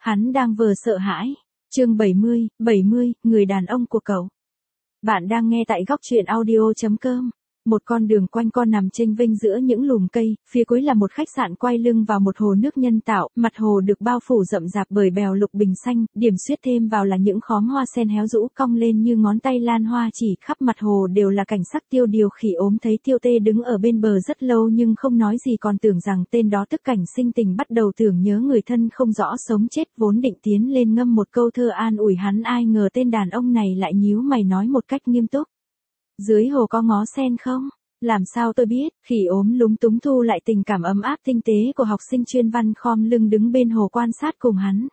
Hắn đang vờ sợ hãi. Chương 70, người đàn ông của cậu. Bạn đang nghe tại góc truyện audio.com. Một con đường quanh co nằm chênh vênh giữa những lùm cây, phía cuối là một khách sạn quay lưng vào một hồ nước nhân tạo, mặt hồ được bao phủ rậm rạp bởi bèo lục bình xanh, điểm xuyết thêm vào là những khóm hoa sen héo rũ cong lên như ngón tay lan hoa, chỉ khắp mặt hồ đều là cảnh sắc tiêu điều. Khỉ ốm thấy Tiêu Tê đứng ở bên bờ rất lâu nhưng không nói gì, còn tưởng rằng tên đó tức cảnh sinh tình, bắt đầu tưởng nhớ người thân không rõ sống chết, vốn định tiến lên ngâm một câu thơ an ủi hắn, ai ngờ tên đàn ông này lại nhíu mày nói một cách nghiêm túc. Dưới hồ có ngó sen không? Làm sao tôi biết? Khỉ ốm lúng túng thu lại tình cảm ấm áp tinh tế của học sinh chuyên văn, khom lưng đứng bên hồ quan sát cùng hắn.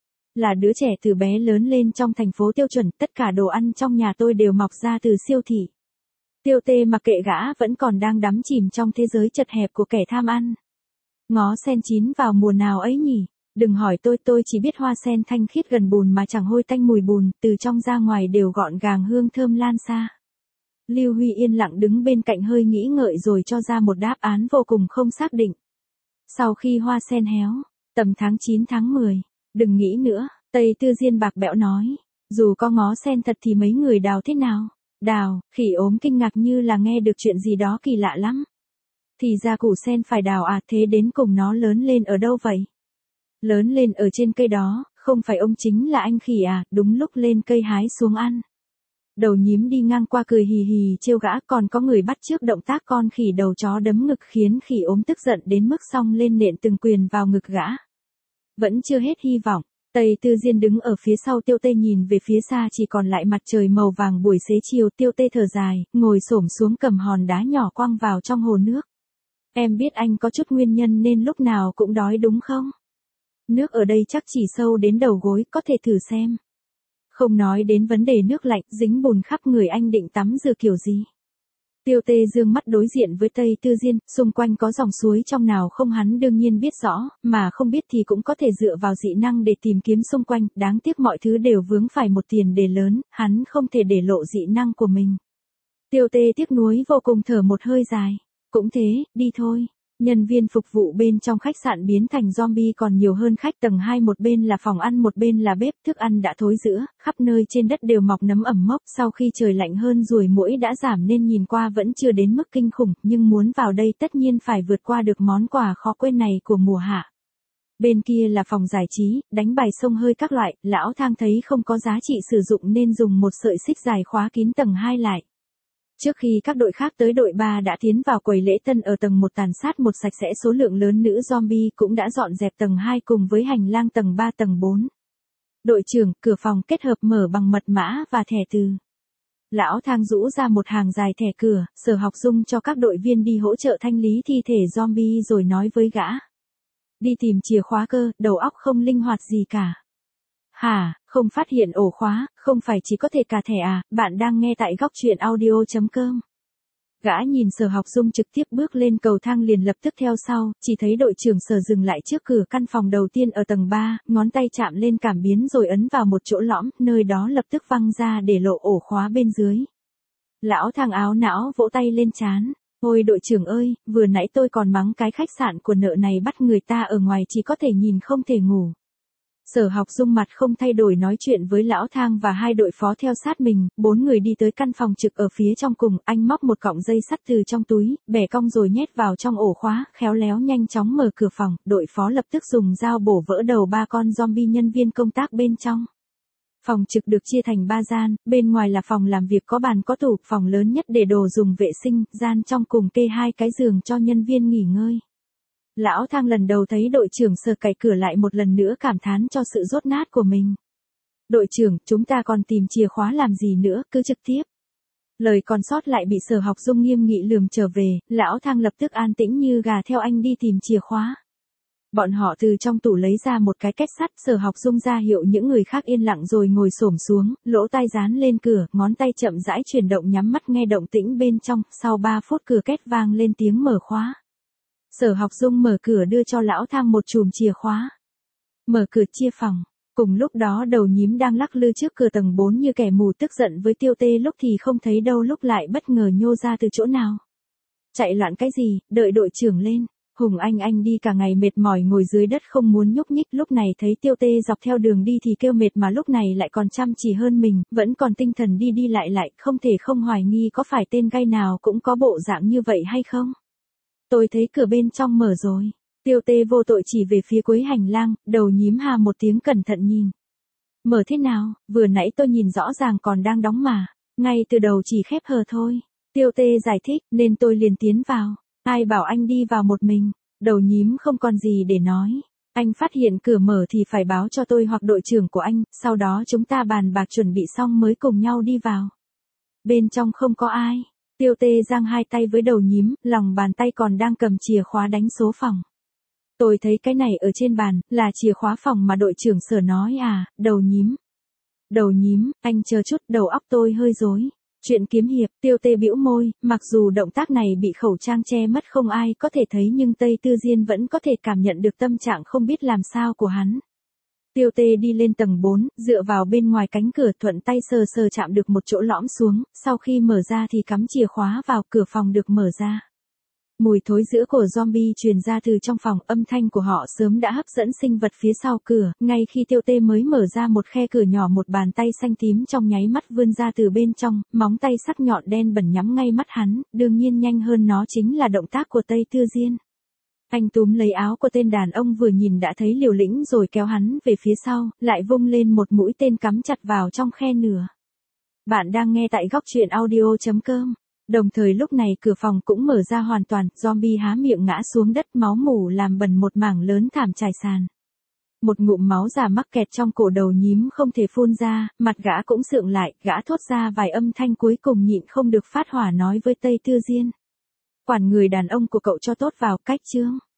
Là đứa trẻ từ bé lớn lên trong thành phố tiêu chuẩn, tất cả đồ ăn trong nhà tôi đều mọc ra từ siêu thị. Tiêu Tê mặc kệ gã vẫn còn đang đắm chìm trong thế giới chật hẹp của kẻ tham ăn. Ngó sen chín vào mùa nào ấy nhỉ? Đừng hỏi tôi chỉ biết hoa sen thanh khiết gần bùn mà chẳng hôi tanh mùi bùn, từ trong ra ngoài đều gọn gàng hương thơm lan xa. Lưu Huy yên lặng đứng bên cạnh hơi nghĩ ngợi rồi cho ra một đáp án vô cùng không xác định. Sau khi hoa sen héo, tầm tháng 9 tháng 10, đừng nghĩ nữa, Tây Tư Diên bạc bẽo nói. Dù có ngó sen thật thì mấy người đào thế nào? Đào, Khỉ ốm kinh ngạc như là nghe được chuyện gì đó kỳ lạ lắm. Thì ra củ sen phải đào à, thế đến cùng nó lớn lên ở đâu vậy? Lớn lên ở trên cây đó, không phải ông chính là anh Khỉ à, đúng lúc lên cây hái xuống ăn. Đầu nhím đi ngang qua cười hì hì trêu gã, còn có người bắt chước động tác con khỉ đầu chó đấm ngực khiến Khỉ ốm tức giận đến mức xông lên nện từng quyền vào ngực gã. Vẫn chưa hết hy vọng, Tây Tư Diên đứng ở phía sau Tiêu Tê nhìn về phía xa chỉ còn lại mặt trời màu vàng buổi xế chiều. Tiêu Tê thở dài, ngồi xổm xuống cầm hòn đá nhỏ quăng vào trong hồ nước. Em biết anh có chút nguyên nhân nên lúc nào cũng đói đúng không? Nước ở đây chắc chỉ sâu đến đầu gối, có thể thử xem. Không nói đến vấn đề nước lạnh, dính bùn khắp người, anh định tắm rửa kiểu gì? Tiêu Tê dương mắt đối diện với Tây Tư Diên, xung quanh có dòng suối trong nào không hắn đương nhiên biết rõ, mà không biết thì cũng có thể dựa vào dị năng để tìm kiếm xung quanh, đáng tiếc mọi thứ đều vướng phải một tiền đề lớn, hắn không thể để lộ dị năng của mình. Tiêu Tê tiếc nuối vô cùng thở một hơi dài, cũng thế, đi thôi. Nhân viên phục vụ bên trong khách sạn biến thành zombie còn nhiều hơn khách. Tầng 2 một bên là phòng ăn một bên là bếp, thức ăn đã thối rữa, khắp nơi trên đất đều mọc nấm ẩm mốc. Sau khi trời lạnh hơn ruồi muỗi đã giảm nên nhìn qua vẫn chưa đến mức kinh khủng, nhưng muốn vào đây tất nhiên phải vượt qua được món quà khó quên này của mùa hạ. Bên kia là phòng giải trí, đánh bài xông hơi các loại, Lão Thang thấy không có giá trị sử dụng nên dùng một sợi xích dài khóa kín tầng 2 lại. Trước khi các đội khác tới, đội 3 đã tiến vào quầy lễ tân ở tầng 1 tàn sát một sạch sẽ số lượng lớn nữ zombie, cũng đã dọn dẹp tầng 2 cùng với hành lang tầng 3 tầng 4. Đội trưởng, cửa phòng kết hợp mở bằng mật mã và thẻ từ. Lão Thang rũ ra một hàng dài thẻ cửa, Sở Học Dung cho các đội viên đi hỗ trợ thanh lý thi thể zombie rồi nói với gã. Đi tìm chìa khóa cơ, đầu óc không linh hoạt gì cả. Hả, không phát hiện ổ khóa, không phải chỉ có thể cà thẻ à? Bạn đang nghe tại góc truyện audio.com. Gã nhìn Sở Học Dung trực tiếp bước lên cầu thang liền lập tức theo sau, chỉ thấy đội trưởng Sở dừng lại trước cửa căn phòng đầu tiên ở tầng 3, ngón tay chạm lên cảm biến rồi ấn vào một chỗ lõm, nơi đó lập tức văng ra để lộ ổ khóa bên dưới. Lão Thang áo não vỗ tay lên trán. Ôi đội trưởng ơi, vừa nãy tôi còn mắng cái khách sạn của nợ này bắt người ta ở ngoài chỉ có thể nhìn không thể ngủ. Sở Học Dung mặt không thay đổi nói chuyện với Lão Thang và hai đội phó theo sát mình, 4 người đi tới căn phòng trực ở phía trong cùng, anh móc một cọng dây sắt từ trong túi, bẻ cong rồi nhét vào trong ổ khóa, khéo léo nhanh chóng mở cửa phòng, đội phó lập tức dùng dao bổ vỡ đầu 3 con zombie nhân viên công tác bên trong. Phòng trực được chia thành 3 gian, bên ngoài là phòng làm việc có bàn có tủ, phòng lớn nhất để đồ dùng vệ sinh, gian trong cùng kê 2 cái giường cho nhân viên nghỉ ngơi. Lão Thang lần đầu thấy đội trưởng Sở cày cửa lại một lần nữa cảm thán cho sự dốt nát của mình. Đội trưởng, chúng ta còn tìm chìa khóa làm gì nữa, cứ trực tiếp. Lời còn sót lại bị Sở Học Dung nghiêm nghị lườm trở về, Lão Thang lập tức an tĩnh như gà theo anh đi tìm chìa khóa. Bọn họ từ trong tủ lấy ra một cái két sắt, Sở Học Dung ra hiệu những người khác yên lặng rồi ngồi xổm xuống, lỗ tai dán lên cửa, ngón tay chậm rãi chuyển động nhắm mắt nghe động tĩnh bên trong, sau 3 phút cửa két vang lên tiếng mở khóa. Sở Học Dung mở cửa đưa cho Lão Thang một chùm chìa khóa. Mở cửa chia phòng. Cùng lúc đó đầu nhím đang lắc lư trước cửa tầng 4 như kẻ mù tức giận với Tiêu Tê, lúc thì không thấy đâu lúc lại bất ngờ nhô ra từ chỗ nào. Chạy loạn cái gì, đợi đội trưởng lên. Hùng Anh đi cả ngày mệt mỏi ngồi dưới đất không muốn nhúc nhích, lúc này thấy Tiêu Tê dọc theo đường đi thì kêu mệt mà lúc này lại còn chăm chỉ hơn mình, vẫn còn tinh thần đi đi lại, không thể không hoài nghi có phải tên gay nào cũng có bộ dạng như vậy hay không. Tôi thấy cửa bên trong mở rồi. Tiêu Tê vô tội chỉ về phía cuối hành lang, đầu nhím hà một tiếng cẩn thận nhìn. Mở thế nào, vừa nãy tôi nhìn rõ ràng còn đang đóng mà, ngay từ đầu chỉ khép hờ thôi. Tiêu Tê giải thích, nên tôi liền tiến vào. Ai bảo anh đi vào một mình, đầu nhím không còn gì để nói. Anh phát hiện cửa mở thì phải báo cho tôi hoặc đội trưởng của anh, sau đó chúng ta bàn bạc chuẩn bị xong mới cùng nhau đi vào. Bên trong không có ai. Tiêu Tê giang hai tay với đầu nhím, lòng bàn tay còn đang cầm chìa khóa đánh số phòng. Tôi thấy cái này ở trên bàn, là chìa khóa phòng mà đội trưởng Sở nói à, đầu nhím. Đầu nhím, anh chờ chút, đầu óc tôi hơi rối. Chuyện kiếm hiệp, Tiêu Tê bĩu môi, mặc dù động tác này bị khẩu trang che mất không ai có thể thấy nhưng Tây Tư Diên vẫn có thể cảm nhận được tâm trạng không biết làm sao của hắn. Tiêu Tê đi lên tầng 4, dựa vào bên ngoài cánh cửa thuận tay sờ chạm được một chỗ lõm xuống, sau khi mở ra thì cắm chìa khóa vào, cửa phòng được mở ra. Mùi thối giữa của zombie truyền ra từ trong phòng, âm thanh của họ sớm đã hấp dẫn sinh vật phía sau cửa, ngay khi Tiêu Tê mới mở ra một khe cửa nhỏ một bàn tay xanh tím trong nháy mắt vươn ra từ bên trong, móng tay sắc nhọn đen bẩn nhắm ngay mắt hắn, đương nhiên nhanh hơn nó chính là động tác của Tây Tư Diên. Anh túm lấy áo của tên đàn ông vừa nhìn đã thấy liều lĩnh rồi kéo hắn về phía sau, lại vung lên một mũi tên cắm chặt vào trong khe nửa. Bạn đang nghe tại góc truyện audio.com. Đồng thời lúc này cửa phòng cũng mở ra hoàn toàn, zombie há miệng ngã xuống đất, máu mủ làm bẩn một mảng lớn thảm trải sàn. Một ngụm máu già mắc kẹt trong cổ đầu nhím không thể phun ra, mặt gã cũng sượng lại, gã thốt ra vài âm thanh cuối cùng nhịn không được phát hỏa nói với Tây Tư Diên. Quản người đàn ông của cậu cho tốt vào, cách chương.